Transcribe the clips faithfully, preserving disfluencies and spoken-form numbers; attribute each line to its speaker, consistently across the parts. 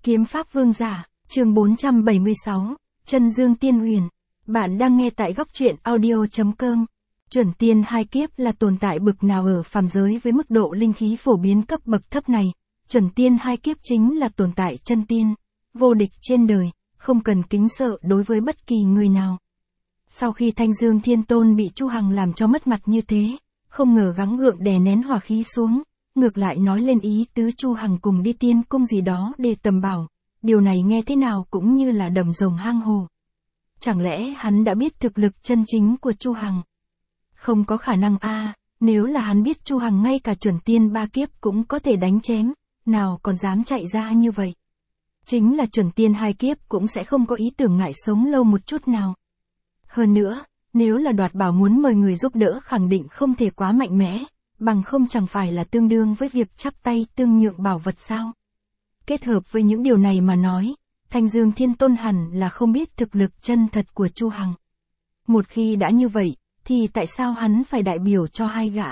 Speaker 1: Kiếm Pháp Vương Giả, chương bốn trăm bảy mươi sáu, Chân Dương Tiên Huyền. Bạn đang nghe tại góc truyện audio chấm com. Chuẩn tiên hai kiếp là tồn tại bực nào ở phàm giới với mức độ linh khí phổ biến cấp bậc thấp này. Chuẩn tiên hai kiếp chính là tồn tại chân tiên, vô địch trên đời, không cần kính sợ đối với bất kỳ người nào. Sau khi Thanh Dương Thiên Tôn bị Chu Hằng làm cho mất mặt như thế, không ngờ gắng gượng đè nén hỏa khí xuống, ngược lại nói lên ý tứ Chu Hằng cùng đi tiên cung gì đó để tầm bảo. Điều này nghe thế nào cũng như là đầm rồng hang hồ. Chẳng lẽ hắn đã biết thực lực chân chính của Chu Hằng? Không có khả năng a, nếu là hắn biết Chu Hằng ngay cả chuẩn tiên ba kiếp cũng có thể đánh chém, nào còn dám chạy ra như vậy. Chính là chuẩn tiên hai kiếp cũng sẽ không có ý tưởng ngại sống lâu một chút nào. Hơn nữa, nếu là đoạt bảo muốn mời người giúp đỡ khẳng định không thể quá mạnh mẽ, bằng không chẳng phải là tương đương với việc chắp tay tương nhượng bảo vật sao? Kết hợp với những điều này mà nói, Thanh Dương Thiên Tôn hẳn là không biết thực lực chân thật của Chu Hằng. Một khi đã như vậy, thì tại sao hắn phải đại biểu cho hai gã?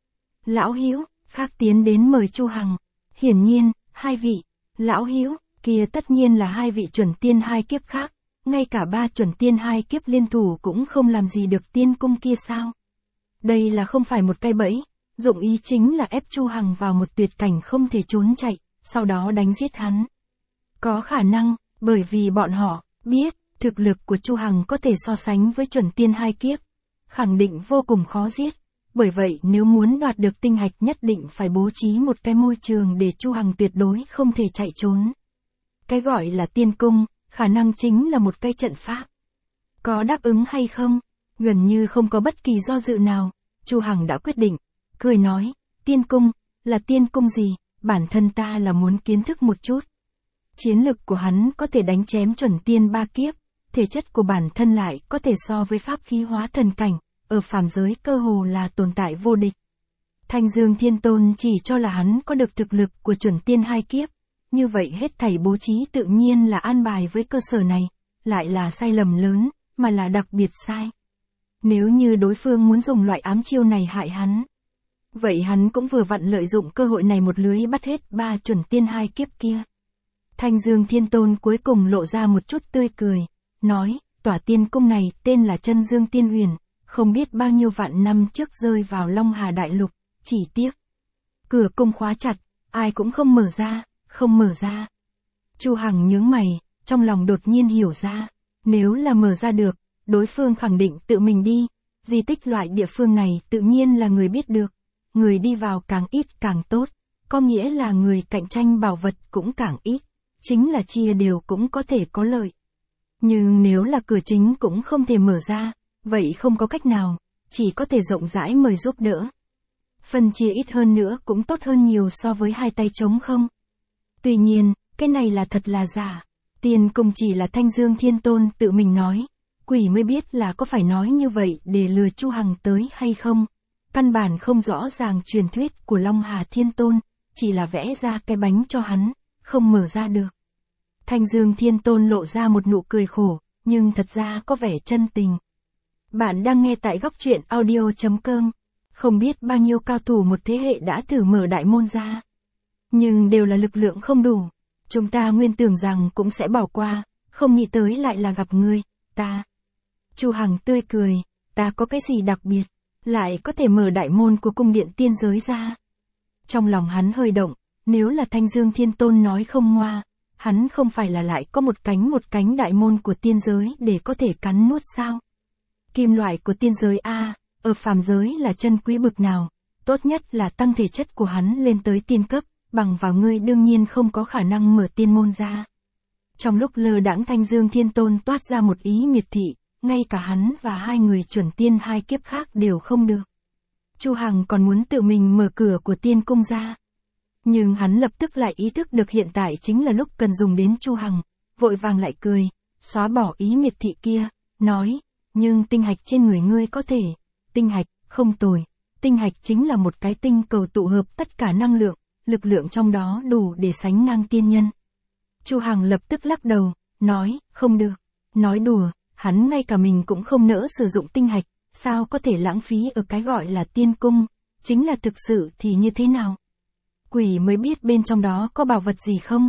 Speaker 1: Lão Hữu, khác tiến đến mời Chu Hằng. Hiển nhiên, hai vị, Lão Hữu, kia tất nhiên là hai vị chuẩn tiên hai kiếp khác, ngay cả ba chuẩn tiên hai kiếp liên thủ cũng không làm gì được tiên cung kia sao? Đây là không phải một cái bẫy, dụng ý chính là ép Chu Hằng vào một tuyệt cảnh không thể trốn chạy, sau đó đánh giết hắn. Có khả năng, bởi vì bọn họ biết, thực lực của Chu Hằng có thể so sánh với chuẩn tiên hai kiếp, khẳng định vô cùng khó giết. Bởi vậy nếu muốn đoạt được tinh hạch nhất định phải bố trí một cái môi trường để Chu Hằng tuyệt đối không thể chạy trốn. Cái gọi là tiên cung, khả năng chính là một cái trận pháp. Có đáp ứng hay không? Gần như không có bất kỳ do dự nào, Chu Hằng đã quyết định, cười nói, tiên cung, là tiên cung gì, bản thân ta là muốn kiến thức một chút. Chiến lực của hắn có thể đánh chém chuẩn tiên ba kiếp, thể chất của bản thân lại có thể so với pháp khí hóa thần cảnh, ở phàm giới cơ hồ là tồn tại vô địch. Thanh Dương Thiên Tôn chỉ cho là hắn có được thực lực của chuẩn tiên hai kiếp, như vậy hết thảy bố trí tự nhiên là an bài với cơ sở này, lại là sai lầm lớn, mà là đặc biệt sai. Nếu như đối phương muốn dùng loại ám chiêu này hại hắn, vậy hắn cũng vừa vặn lợi dụng cơ hội này một lưới bắt hết ba chuẩn tiên hai kiếp kia. Thanh Dương Thiên Tôn cuối cùng lộ ra một chút tươi cười, nói, tòa tiên cung này tên là Chân Dương Tiên Huyền, không biết bao nhiêu vạn năm trước rơi vào Long Hà Đại Lục, chỉ tiếc. Cửa cung khóa chặt, ai cũng không mở ra, không mở ra. Chu Hằng nhướng mày, trong lòng đột nhiên hiểu ra, nếu là mở ra được, đối phương khẳng định tự mình đi, di tích loại địa phương này tự nhiên là người biết được, người đi vào càng ít càng tốt, có nghĩa là người cạnh tranh bảo vật cũng càng ít, chính là chia đều cũng có thể có lợi. Nhưng nếu là cửa chính cũng không thể mở ra, vậy không có cách nào, chỉ có thể rộng rãi mời giúp đỡ. Phân chia ít hơn nữa cũng tốt hơn nhiều so với hai tay trống không. Tuy nhiên, cái này là thật là giả. Tiên cung chỉ là Thanh Dương Thiên Tôn tự mình nói, quỷ mới biết là có phải nói như vậy để lừa Chu Hằng tới hay không. Căn bản không rõ ràng truyền thuyết của Long Hà Thiên Tôn, chỉ là vẽ ra cái bánh cho hắn, không mở ra được. Thanh Dương Thiên Tôn lộ ra một nụ cười khổ, nhưng thật ra có vẻ chân tình. Bạn đang nghe tại góc truyện audio chấm com. Không biết bao nhiêu cao thủ một thế hệ đã thử mở đại môn ra, nhưng đều là lực lượng không đủ. Chúng ta nguyên tưởng rằng cũng sẽ bỏ qua, không nghĩ tới lại là gặp ngươi, ta. Chu Hằng tươi cười, ta có cái gì đặc biệt, lại có thể mở đại môn của cung điện tiên giới ra. Trong lòng hắn hơi động, nếu là Thanh Dương Thiên Tôn nói không ngoa, hắn không phải là lại có một cánh một cánh đại môn của tiên giới để có thể cắn nuốt sao? Kim loại của tiên giới a, ở phàm giới là chân quý bực nào, tốt nhất là tăng thể chất của hắn lên tới tiên cấp, bằng vào ngươi đương nhiên không có khả năng mở tiên môn ra. Trong lúc lơ đãng Thanh Dương Thiên Tôn toát ra một ý miệt thị, ngay cả hắn và hai người chuẩn tiên hai kiếp khác đều không được. Chu Hằng còn muốn tự mình mở cửa của tiên cung ra. Nhưng hắn lập tức lại ý thức được hiện tại chính là lúc cần dùng đến Chu Hằng, vội vàng lại cười, xóa bỏ ý miệt thị kia, nói, nhưng tinh hạch trên người ngươi có thể, tinh hạch, không tồi, tinh hạch chính là một cái tinh cầu tụ hợp tất cả năng lượng, lực lượng trong đó đủ để sánh ngang tiên nhân. Chu Hằng lập tức lắc đầu, nói, không được, nói đùa, hắn ngay cả mình cũng không nỡ sử dụng tinh hạch, sao có thể lãng phí ở cái gọi là tiên cung, chính là thực sự thì như thế nào? Quỷ mới biết bên trong đó có bảo vật gì không?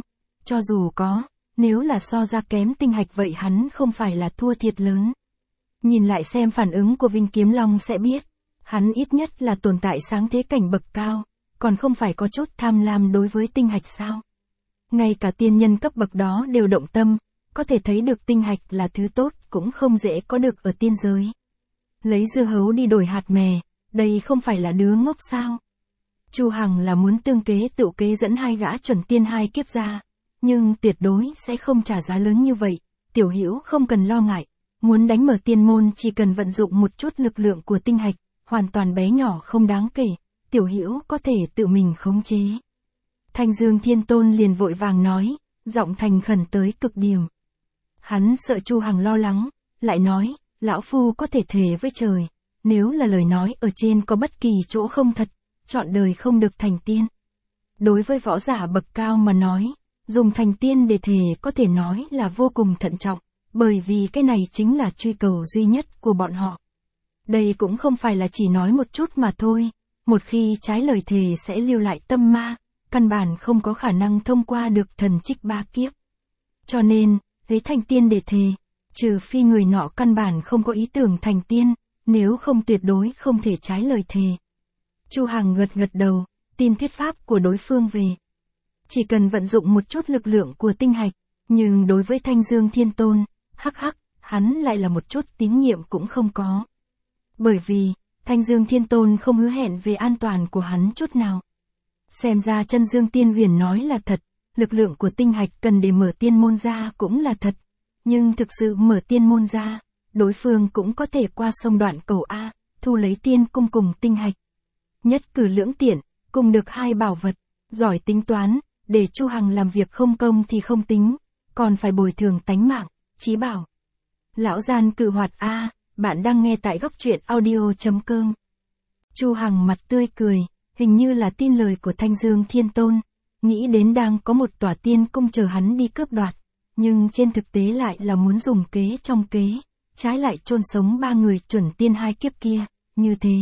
Speaker 1: cho dù có, nếu là so ra kém tinh hạch vậy hắn không phải là thua thiệt lớn. Nhìn lại xem phản ứng của Vinh Kiếm Long sẽ biết, hắn ít nhất là tồn tại sáng thế cảnh bậc cao, còn không phải có chút tham lam đối với tinh hạch sao. Ngay cả tiên nhân cấp bậc đó đều động tâm, có thể thấy được tinh hạch là thứ tốt cũng không dễ có được ở tiên giới. Lấy dưa hấu đi đổi hạt mè, đây không phải là đứa ngốc sao. Chu Hằng là muốn tương kế tự kế dẫn hai gã chuẩn tiên hai kiếp ra, nhưng tuyệt đối sẽ không trả giá lớn như vậy, Tiểu Hữu không cần lo ngại, muốn đánh mở tiên môn chỉ cần vận dụng một chút lực lượng của tinh hạch, hoàn toàn bé nhỏ không đáng kể, Tiểu Hữu có thể tự mình khống chế. Thanh Dương Thiên Tôn liền vội vàng nói, giọng thành khẩn tới cực điểm. Hắn sợ Chu Hằng lo lắng, lại nói, lão phu có thể thề với trời, nếu là lời nói ở trên có bất kỳ chỗ không thật, chọn đời không được thành tiên. Đối với võ giả bậc cao mà nói, dùng thành tiên để thề có thể nói là vô cùng thận trọng, bởi vì cái này chính là truy cầu duy nhất của bọn họ. Đây cũng không phải là chỉ nói một chút mà thôi, một khi trái lời thề sẽ lưu lại tâm ma, căn bản không có khả năng thông qua được thần trích ba kiếp. Cho nên, lấy thành tiên để thề, trừ phi người nọ căn bản không có ý tưởng thành tiên, nếu không tuyệt đối không thể trái lời thề. Chu Hằng gật gật đầu, tin thuyết pháp của đối phương về. Chỉ cần vận dụng một chút lực lượng của tinh hạch, nhưng đối với Thanh Dương Thiên Tôn, hắc hắc, hắn lại là một chút tín nhiệm cũng không có. Bởi vì, Thanh Dương Thiên Tôn không hứa hẹn về an toàn của hắn chút nào. Xem ra Chân Dương Tiên Huyền nói là thật, lực lượng của tinh hạch cần để mở tiên môn ra cũng là thật. Nhưng thực sự mở tiên môn ra, đối phương cũng có thể qua sông Đoạn Cầu A, thu lấy tiên cung cùng tinh hạch. Nhất cử lưỡng tiện, cùng được hai bảo vật, giỏi tính toán, để Chu Hằng làm việc không công thì không tính, còn phải bồi thường tánh mạng, chí bảo. Lão gian cự hoạt A, bạn đang nghe tại góc truyện audio chấm com. Chu Hằng mặt tươi cười, hình như là tin lời của Thanh Dương Thiên Tôn, nghĩ đến đang có một tòa tiên cung chờ hắn đi cướp đoạt, nhưng trên thực tế lại là muốn dùng kế trong kế, trái lại chôn sống ba người chuẩn tiên hai kiếp kia, như thế.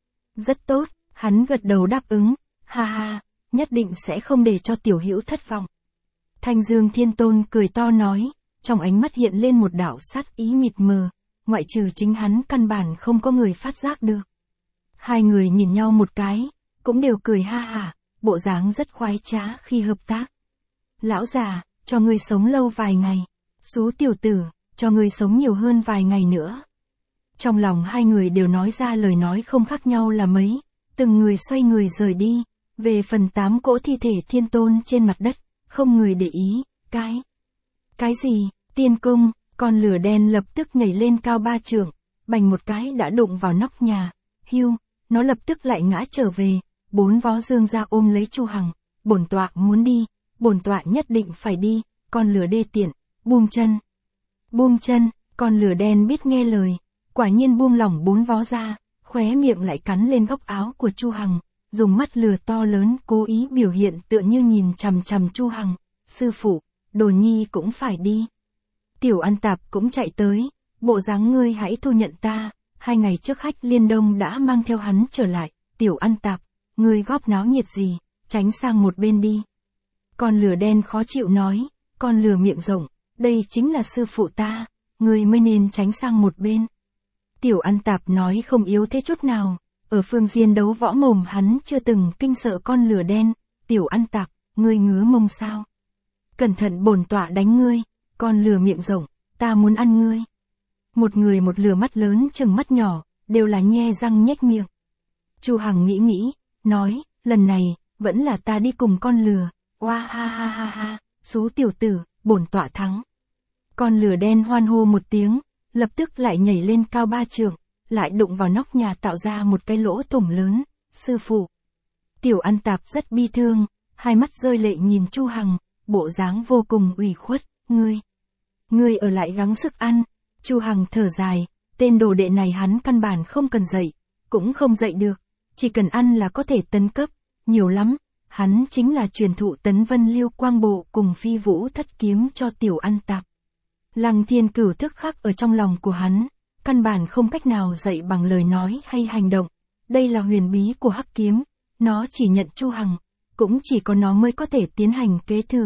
Speaker 1: Rất tốt, hắn gật đầu đáp ứng, ha ha, nhất định sẽ không để cho Tiểu Hữu thất vọng. Thanh Dương Thiên Tôn cười to nói, trong ánh mắt hiện lên một đạo sát ý mịt mờ, ngoại trừ chính hắn căn bản không có người phát giác được. Hai người nhìn nhau một cái, cũng đều cười ha hả, bộ dáng rất khoái trá khi hợp tác. Lão già, cho ngươi sống lâu vài ngày, Sú tiểu tử, cho ngươi sống nhiều hơn vài ngày nữa. Trong lòng hai người đều nói ra lời nói không khác nhau là mấy, từng người xoay người rời đi, về phần tám cỗ thi thể thiên tôn trên mặt đất, không người để ý, cái. Cái gì, tiên cung, con lửa đen lập tức nhảy lên cao ba trượng, bành một cái đã đụng vào nóc nhà, hiu, nó lập tức lại ngã trở về, bốn vó dương ra ôm lấy Chu Hằng, bổn tọa muốn đi, bổn tọa nhất định phải đi, con lửa đê tiện, buông chân. Buông chân, con lửa đen biết nghe lời, quả nhiên buông lỏng bốn vó ra, khóe miệng lại cắn lên góc áo của Chu Hằng, dùng mắt lửa to lớn cố ý biểu hiện tựa như nhìn chằm chằm Chu Hằng, sư phụ, Đồ Nhi cũng phải đi. Tiểu Ăn Tạp cũng chạy tới, bộ dáng ngươi hãy thu nhận ta, hai ngày trước Hách Liên Đông đã mang theo hắn trở lại, Tiểu Ăn Tạp, ngươi góp náo nhiệt gì, tránh sang một bên đi. Con lửa đen khó chịu nói, con lửa miệng rộng, đây chính là sư phụ ta, ngươi mới nên tránh sang một bên. Tiểu Ăn Tạp nói không yếu thế chút nào, ở phương diện đấu võ mồm hắn chưa từng kinh sợ con lửa đen, Tiểu Ăn Tạp, ngươi ngứa mông sao? Cẩn thận bổn tọa đánh ngươi, con lửa miệng rộng, ta muốn ăn ngươi. Một người một lửa mắt lớn chừng mắt nhỏ, đều là nhe răng nhếch miệng. Chu Hằng nghĩ nghĩ, nói, lần này, vẫn là ta đi cùng con lửa, oa ha ha ha ha, Sú tiểu tử, bổn tọa thắng. Con lửa đen hoan hô một tiếng, lập tức lại nhảy lên cao ba trượng, lại đụng vào nóc nhà tạo ra một cái lỗ thủng lớn, sư phụ. Tiểu Ăn Tạp rất bi thương, hai mắt rơi lệ nhìn Chu Hằng, bộ dáng vô cùng ủy khuất, ngươi. Ngươi ở lại gắng sức ăn, Chu Hằng thở dài, tên đồ đệ này hắn căn bản không cần dạy, cũng không dạy được, chỉ cần ăn là có thể tấn cấp, nhiều lắm, hắn chính là truyền thụ Tấn Vân Liêu Quang Bộ cùng Phi Vũ Thất Kiếm cho Tiểu Ăn Tạp. Lăng Thiên Cửu thức khắc ở trong lòng của hắn, căn bản không cách nào dạy bằng lời nói hay hành động, đây là huyền bí của Hắc Kiếm, nó chỉ nhận Chu Hằng, cũng chỉ có nó mới có thể tiến hành kế thừa,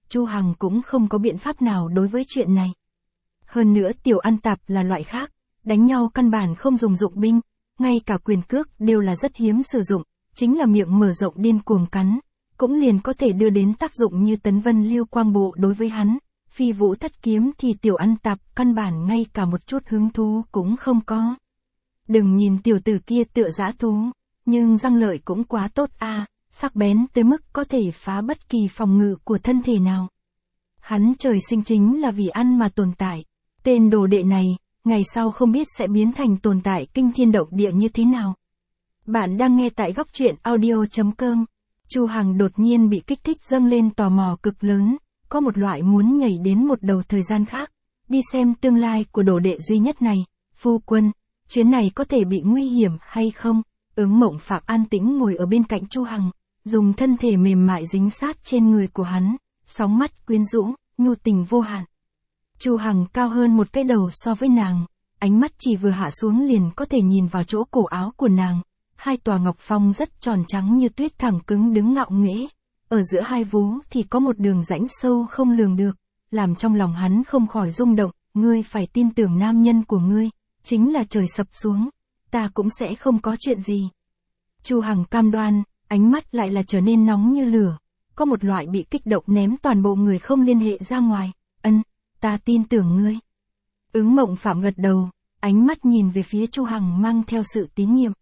Speaker 1: Chu Hằng cũng không có biện pháp nào đối với chuyện này. Hơn nữa Tiểu An Tạp là loại khác, đánh nhau căn bản không dùng dụng binh, ngay cả quyền cước đều là rất hiếm sử dụng, chính là miệng mở rộng điên cuồng cắn, cũng liền có thể đưa đến tác dụng như Tấn Vân Lưu Quang Bộ đối với hắn. Phi Vũ Thất Kiếm thì Tiểu An Tạp căn bản ngay cả một chút hứng thú cũng không có. Đừng nhìn tiểu tử kia tựa dã thú, nhưng răng lợi cũng quá tốt a, à, sắc bén tới mức có thể phá bất kỳ phòng ngự của thân thể nào. Hắn trời sinh chính là vì ăn mà tồn tại. Tên đồ đệ này, ngày sau không biết sẽ biến thành tồn tại kinh thiên động địa như thế nào. Bạn đang nghe tại góc truyện audio chấm com. Chu Hằng đột nhiên bị kích thích dâng lên tò mò cực lớn, có một loại muốn nhảy đến một đầu thời gian khác, đi xem tương lai của đồ đệ duy nhất này. Phu quân, chuyến này có thể bị nguy hiểm hay không? Ứng Mộng Phạm an tĩnh ngồi ở bên cạnh Chu Hằng, dùng thân thể mềm mại dính sát trên người của hắn, sóng mắt quyến rũ, nhu tình vô hạn. Chu Hằng cao hơn một cái đầu so với nàng, ánh mắt chỉ vừa hạ xuống liền có thể nhìn vào chỗ cổ áo của nàng, hai tòa ngọc phong rất tròn trắng như tuyết thẳng cứng đứng ngạo nghễ, ở giữa hai vú thì có một đường rãnh sâu không lường được, làm trong lòng hắn không khỏi rung động. Ngươi phải tin tưởng nam nhân của ngươi, chính là trời sập xuống, ta cũng sẽ không có chuyện gì. Chu Hằng cam đoan, ánh mắt lại là trở nên nóng như lửa, có một loại bị kích động ném toàn bộ người không liên hệ ra ngoài. Ân, ta tin tưởng ngươi. Ứng Mộng Phạm gật đầu, ánh mắt nhìn về phía Chu Hằng mang theo sự tín nhiệm.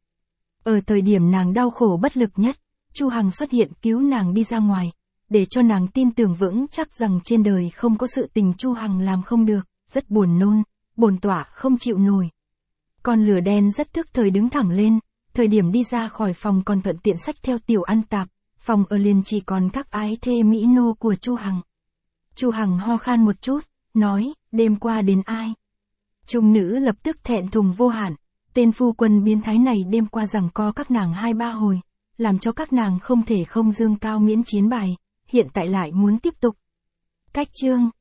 Speaker 1: Ở thời điểm nàng đau khổ bất lực nhất, Chu Hằng xuất hiện cứu nàng đi ra ngoài, để cho nàng tin tưởng vững chắc rằng trên đời không có sự tình Chu Hằng làm không được, rất buồn nôn, bồn tỏa không chịu nổi. Con lửa đen rất thức thời đứng thẳng lên, thời điểm đi ra khỏi phòng còn thuận tiện xách theo Tiểu An Tạp, phòng ở liền chỉ còn các ái thê mỹ nô của Chu Hằng. Chu Hằng ho khan một chút, nói, đêm qua đến ai? Trung nữ lập tức thẹn thùng vô hạn, tên phu quân biến thái này đêm qua giằng co các nàng hai ba hồi, làm cho các nàng không thể không dương cao miễn chiến bài, hiện tại lại muốn tiếp tục. Cách chương